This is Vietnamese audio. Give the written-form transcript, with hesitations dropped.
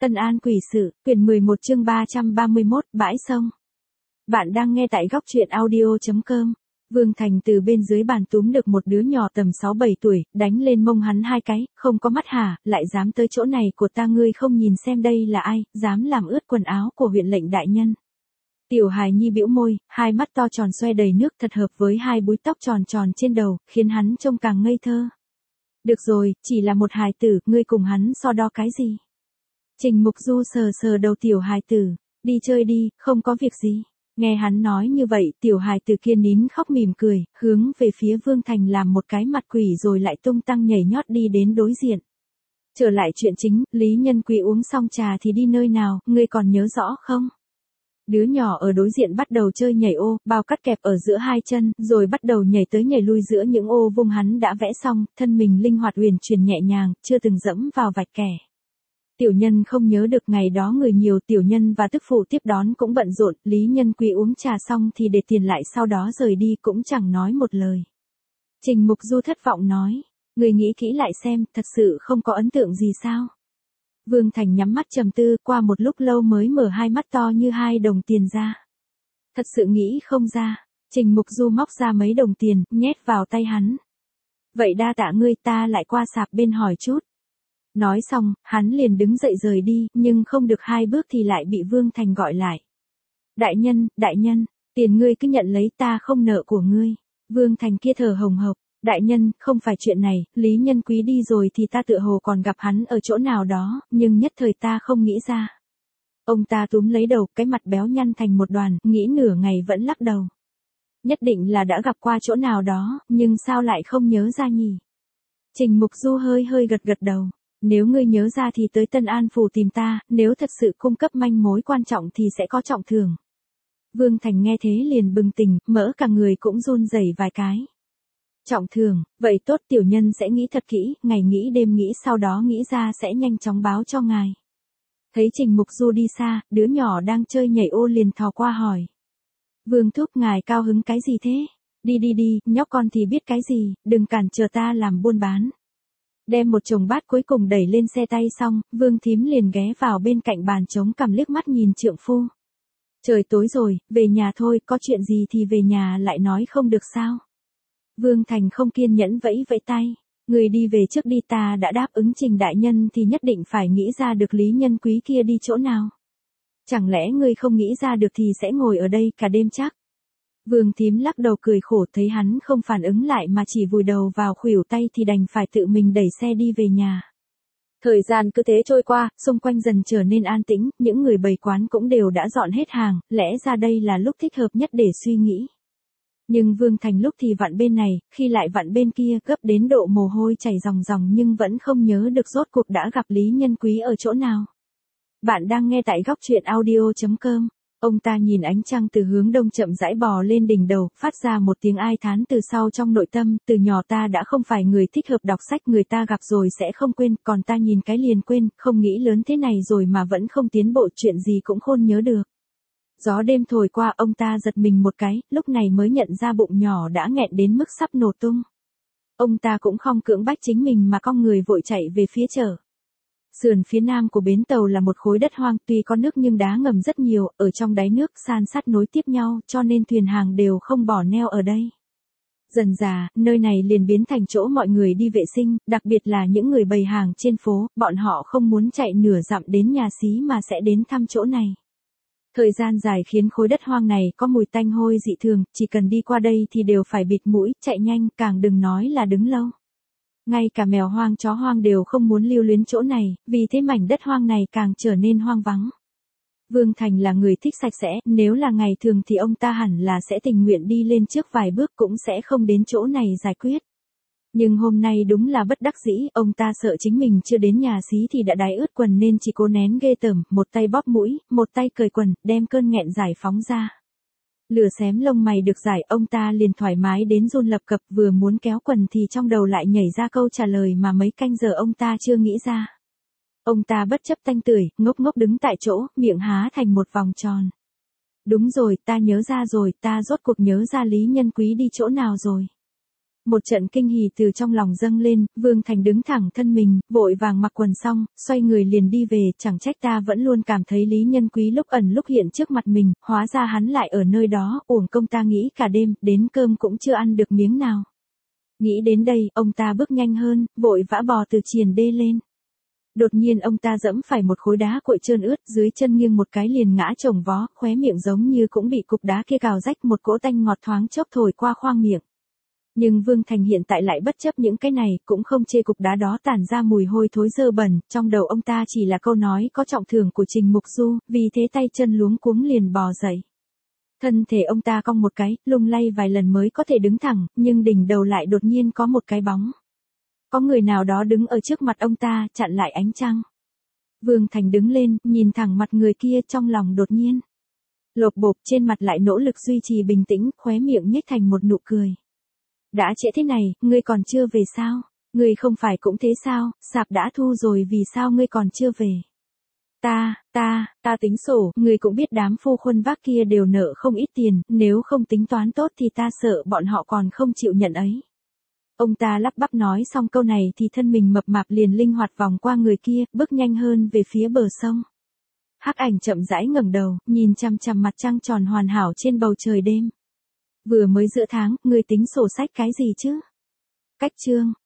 Tân An quỷ sự, quyển 11 chương 331, bãi sông. Bạn đang nghe tại góc truyện audio.com. Vương Thành từ bên dưới bàn túm được một đứa nhỏ tầm 6-7 tuổi, đánh lên mông hắn hai cái, không có mắt hả, lại dám tới chỗ này của ta, ngươi không nhìn xem đây là ai, dám làm ướt quần áo của huyện lệnh đại nhân. Tiểu hài nhi bĩu môi, hai mắt to tròn xoe đầy nước thật hợp với hai búi tóc tròn tròn trên đầu, khiến hắn trông càng ngây thơ. Được rồi, chỉ là một hài tử, ngươi cùng hắn so đo cái gì? Trình Mục Du sờ sờ đầu tiểu hài tử, đi chơi đi, không có việc gì. Nghe hắn nói như vậy, tiểu hài tử kia nín khóc mỉm cười, hướng về phía Vương Thành làm một cái mặt quỷ rồi lại tung tăng nhảy nhót đi đến đối diện. Trở lại chuyện chính, Lý Nhân Quý uống xong trà thì đi nơi nào, ngươi còn nhớ rõ không? Đứa nhỏ ở đối diện bắt đầu chơi nhảy ô, bao cắt kẹp ở giữa hai chân, rồi bắt đầu nhảy tới nhảy lui giữa những ô vuông hắn đã vẽ xong, thân mình linh hoạt uyển chuyển nhẹ nhàng, chưa từng dẫm vào vạch kẻ. Tiểu nhân không nhớ được ngày đó người nhiều, tiểu nhân và tức phụ tiếp đón cũng bận rộn, Lý Nhân Quý uống trà xong thì để tiền lại sau đó rời đi cũng chẳng nói một lời. Trình Mục Du thất vọng nói, người nghĩ kỹ lại xem, thật sự không có ấn tượng gì sao? Vương Thành nhắm mắt trầm tư, qua một lúc lâu mới mở hai mắt to như hai đồng tiền ra. Thật sự nghĩ không ra. Trình Mục Du móc ra mấy đồng tiền, nhét vào tay hắn. Vậy đa tạ ngươi, ta lại qua sạp bên hỏi chút. Nói xong, hắn liền đứng dậy rời đi, nhưng không được hai bước thì lại bị Vương Thành gọi lại. Đại nhân, tiền ngươi cứ nhận lấy, ta không nợ của ngươi. Vương Thành kia thở hồng hộc. Đại nhân, không phải chuyện này, Lý Nhân Quý đi rồi thì ta tựa hồ còn gặp hắn ở chỗ nào đó, nhưng nhất thời ta không nghĩ ra. Ông ta túm lấy đầu, cái mặt béo nhăn thành một đoàn, nghĩ nửa ngày vẫn lắc đầu. Nhất định là đã gặp qua chỗ nào đó, nhưng sao lại không nhớ ra nhỉ? Trình Mục Du hơi gật đầu. Nếu ngươi nhớ ra thì tới Tân An phủ tìm ta, nếu thật sự cung cấp manh mối quan trọng thì sẽ có trọng thưởng. Vương Thành nghe thế liền bừng tỉnh, mỡ cả người cũng run rẩy vài cái. Trọng thưởng, vậy tốt, tiểu nhân sẽ nghĩ thật kỹ, ngày nghĩ đêm nghĩ, sau đó nghĩ ra sẽ nhanh chóng báo cho ngài. Thấy Trình Mục Du đi xa, đứa nhỏ đang chơi nhảy ô liền thò qua hỏi. Vương thúc, ngài cao hứng cái gì thế? Đi, nhóc con thì biết cái gì, đừng cản trở ta làm buôn bán. Đem một chồng bát cuối cùng đẩy lên xe tay xong, Vương thím liền ghé vào bên cạnh bàn trống cằm liếc mắt nhìn trượng phu. Trời tối rồi, về nhà thôi, có chuyện gì thì về nhà lại nói không được sao? Vương Thành không kiên nhẫn vẫy tay. Người đi về trước đi, ta đã đáp ứng Trình đại nhân thì nhất định phải nghĩ ra được Lý Nhân Quý kia đi chỗ nào. Chẳng lẽ ngươi không nghĩ ra được thì sẽ ngồi ở đây cả đêm chắc? Vương thím lắc đầu cười khổ, thấy hắn không phản ứng lại mà chỉ vùi đầu vào khuỷu tay thì đành phải tự mình đẩy xe đi về nhà. Thời gian cứ thế trôi qua, xung quanh dần trở nên an tĩnh, những người bày quán cũng đều đã dọn hết hàng, lẽ ra đây là lúc thích hợp nhất để suy nghĩ. Nhưng Vương Thành lúc thì vặn bên này, khi lại vặn bên kia, gấp đến độ mồ hôi chảy ròng nhưng vẫn không nhớ được rốt cuộc đã gặp Lý Nhân Quý ở chỗ nào. Bạn đang nghe tại góc truyện audio.com. Ông ta nhìn ánh trăng từ hướng đông chậm rãi bò lên đỉnh đầu, phát ra một tiếng ai thán từ sau trong nội tâm, từ nhỏ ta đã không phải người thích hợp đọc sách, người ta gặp rồi sẽ không quên, còn ta nhìn cái liền quên, không nghĩ lớn thế này rồi mà vẫn không tiến bộ, chuyện gì cũng khôn nhớ được. Gió đêm thổi qua, ông ta giật mình một cái, lúc này mới nhận ra bụng nhỏ đã nghẹn đến mức sắp nổ tung. Ông ta cũng không cưỡng bách chính mình mà cong người vội chạy về phía chợ. Sườn phía nam của bến tàu là một khối đất hoang, tuy có nước nhưng đá ngầm rất nhiều, ở trong đáy nước san sát nối tiếp nhau, cho nên thuyền hàng đều không bỏ neo ở đây. Dần dà, nơi này liền biến thành chỗ mọi người đi vệ sinh, đặc biệt là những người bày hàng trên phố, bọn họ không muốn chạy nửa dặm đến nhà xí mà sẽ đến thăm chỗ này. Thời gian dài khiến khối đất hoang này có mùi tanh hôi dị thường, chỉ cần đi qua đây thì đều phải bịt mũi, chạy nhanh, càng đừng nói là đứng lâu. Ngay cả mèo hoang chó hoang đều không muốn lưu luyến chỗ này, vì thế mảnh đất hoang này càng trở nên hoang vắng. Vương Thành là người thích sạch sẽ, nếu là ngày thường thì ông ta hẳn là sẽ tình nguyện đi lên trước vài bước cũng sẽ không đến chỗ này giải quyết. Nhưng hôm nay đúng là bất đắc dĩ, ông ta sợ chính mình chưa đến nhà xí thì đã đái ướt quần nên chỉ cố nén ghê tởm, một tay bóp mũi, một tay cởi quần, đem cơn nghẹn giải phóng ra. Lửa xém lông mày được giải, ông ta liền thoải mái đến run lập cập, vừa muốn kéo quần thì trong đầu lại nhảy ra câu trả lời mà mấy canh giờ ông ta chưa nghĩ ra. Ông ta bất chấp tanh tưởi, ngốc đứng tại chỗ, miệng há thành một vòng tròn. Đúng rồi, ta nhớ ra rồi, ta rốt cuộc nhớ ra Lý Nhân Quý đi chỗ nào rồi. Một trận kinh hỉ từ trong lòng dâng lên, Vương Thành đứng thẳng thân mình, vội vàng mặc quần xong, xoay người liền đi về, chẳng trách ta vẫn luôn cảm thấy Lý Nhân Quý lúc ẩn lúc hiện trước mặt mình, hóa ra hắn lại ở nơi đó, uổng công ta nghĩ cả đêm, đến cơm cũng chưa ăn được miếng nào. Nghĩ đến đây, ông ta bước nhanh hơn, vội vã bò từ triền đê lên. Đột nhiên ông ta dẫm phải một khối đá cuội trơn ướt, dưới chân nghiêng một cái liền ngã chồng vó, khóe miệng giống như cũng bị cục đá kia cào rách, một cỗ tanh ngọt thoáng chốc thổi qua khoang miệng. Nhưng Vương Thành hiện tại lại bất chấp những cái này, cũng không chê cục đá đó tản ra mùi hôi thối dơ bẩn, trong đầu ông ta chỉ là câu nói có trọng thưởng của Trình Mục Du, vì thế tay chân luống cuống liền bò dậy. Thân thể ông ta cong một cái, lung lay vài lần mới có thể đứng thẳng, nhưng đỉnh đầu lại đột nhiên có một cái bóng. Có người nào đó đứng ở trước mặt ông ta, chặn lại ánh trăng. Vương Thành đứng lên, nhìn thẳng mặt người kia, trong lòng đột nhiên lộp bộp, trên mặt lại nỗ lực duy trì bình tĩnh, khóe miệng nhếch thành một nụ cười. Đã trễ thế này, ngươi còn chưa về sao? Ngươi không phải cũng thế sao, sạp đã thu rồi vì sao ngươi còn chưa về? Ta tính sổ, ngươi cũng biết đám phu khuân vác kia đều nợ không ít tiền, nếu không tính toán tốt thì ta sợ bọn họ còn không chịu nhận ấy. Ông ta lắp bắp nói xong câu này thì thân mình mập mạp liền linh hoạt vòng qua người kia, bước nhanh hơn về phía bờ sông. Hắc ảnh chậm rãi ngẩng đầu, nhìn chằm chằm mặt trăng tròn hoàn hảo trên bầu trời đêm. Vừa mới giữa tháng, ngươi tính sổ sách cái gì chứ? Cách chương.